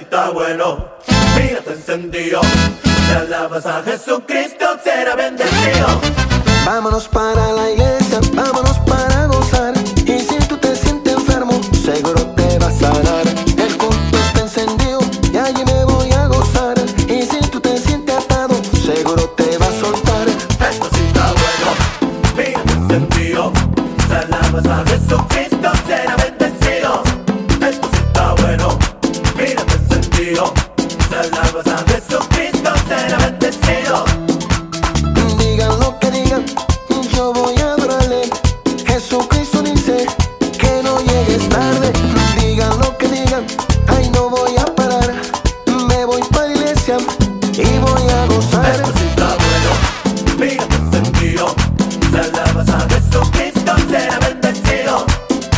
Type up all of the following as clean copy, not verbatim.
está bueno, mira te encendido. Si alabas a Jesucristo será bendecido. Vámonos para la iglesia, vámonos para gozar. Y si tú te sientes enfermo, seguro te va a sanar. El culto está encendido y allí me voy a gozar. Y si tú te sientes atado, seguro te va a soltar. Esto sí está bueno, mira te encendido. Si alabas a Jesucristo será bendecido. Esto sí está bueno, mira te encendido. Si alabas a Jesucristo será bendecido. Digan lo que digan, yo voy a adorarle. Jesucristo dice que no llegues tarde. Digan lo que digan, ay no voy a parar. Me voy para la iglesia y voy a gozar. Esto sí está bueno, mira te encendido. Si alabas a Jesucristo será bendecido.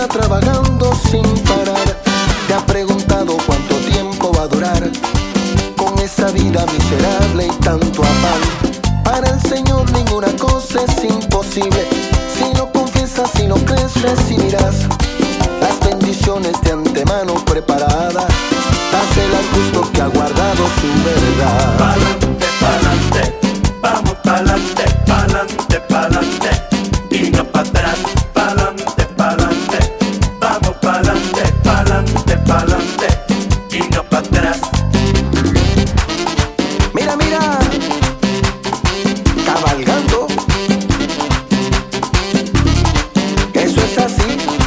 mañana trabajando sin parar. Te ha preguntado cuánto tiempo va a durar con esa vida miserable y tanto afán. Para el Señor ninguna cosa es imposible. Si lo confiesas, si lo crees, recibirás las bendiciones de antemano preparadas. Dásela al justo que ha guardado su verdad. Pa'lante, pa'lante, vamos pa'lante, pa'lante, pa'lante, y no pa' atrás. Pa'lante, pa'lante, vamos pa'lante, pa'lante, pa'lante, y no pa' atrás. Mira, mira, cabalgando. Eso es así.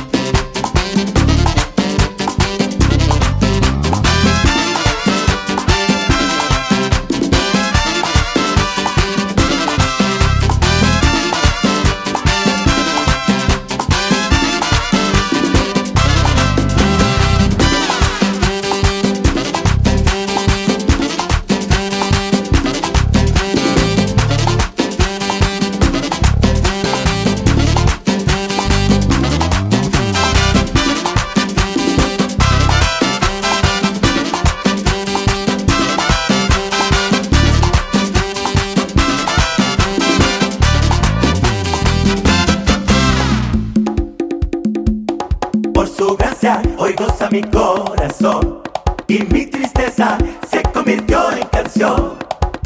Por su gracia hoy goza mi corazón y mi tristeza se convirtió en canción.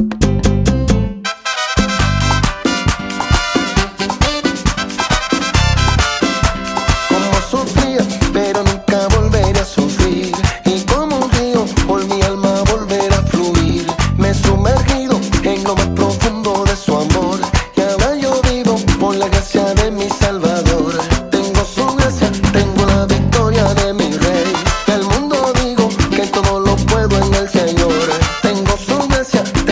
Como sufría, pero nunca volveré a sufrir. Y como un río, por mi alma volverá a fluir. Me he sumergido en lo más profundo de su amor. Y ahora yo vivo por la gracia de mi Salvador. Tengo su gracia, tengo la victoria de mi Rey. Del mundo digo que todo lo puedo en el Señor. Tengo su gracia,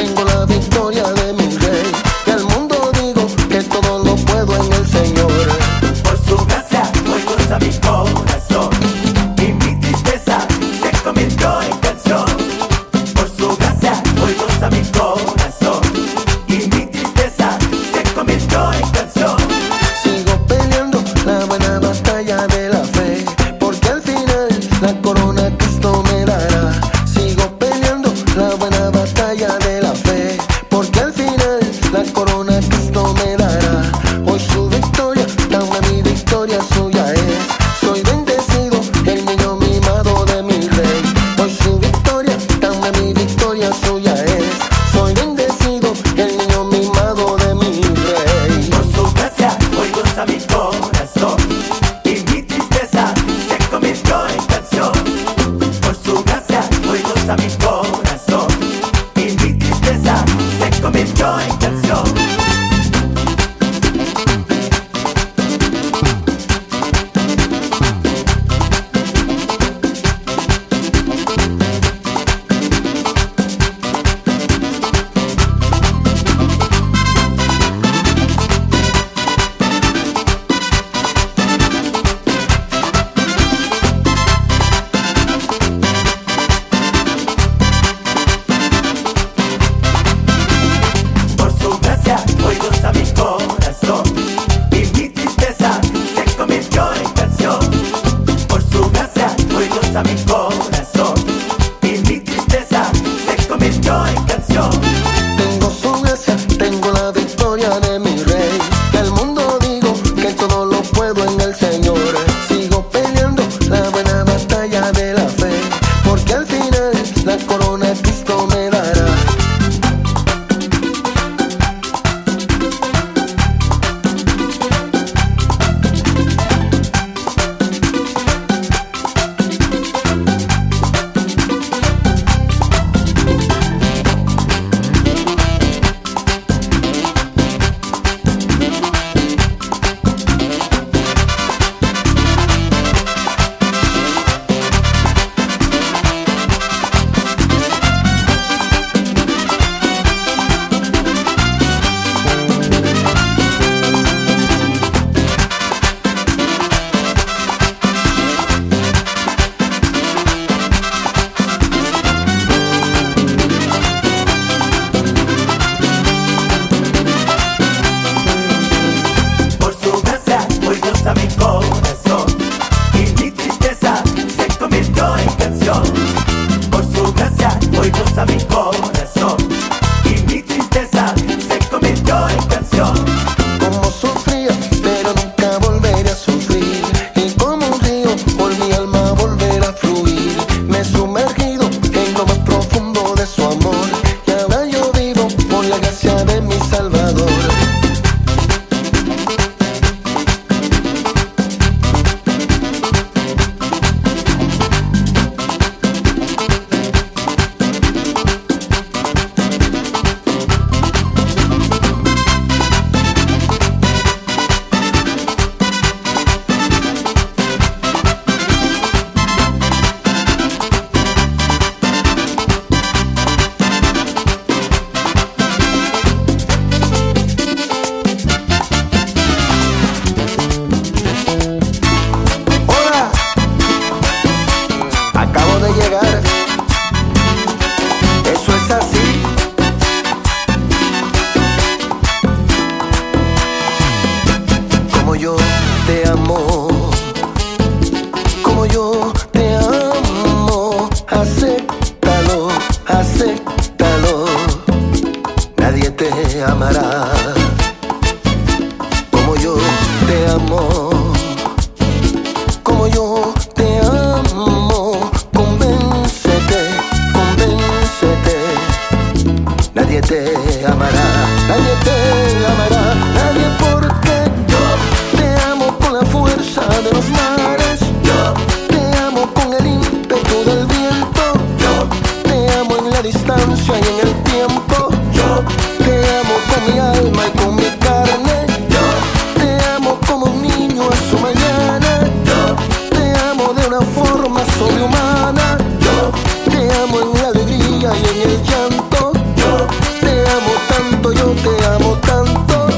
una forma sobrehumana. Yo te amo en la alegría y en el llanto. Yo te amo tanto, yo te amo tanto.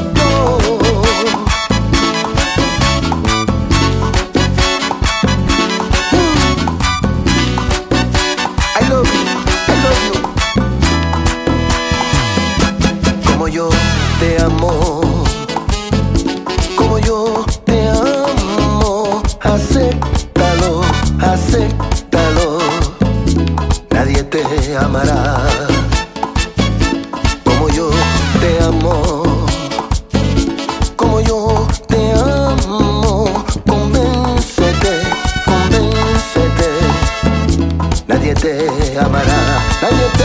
I love you, I love you. Como yo te amo, como yo te amo, acéptalo, acéptalo. Nadie te amará como yo te amo, como yo te amo. Convéncete, convéncete. Nadie te amará, nadie te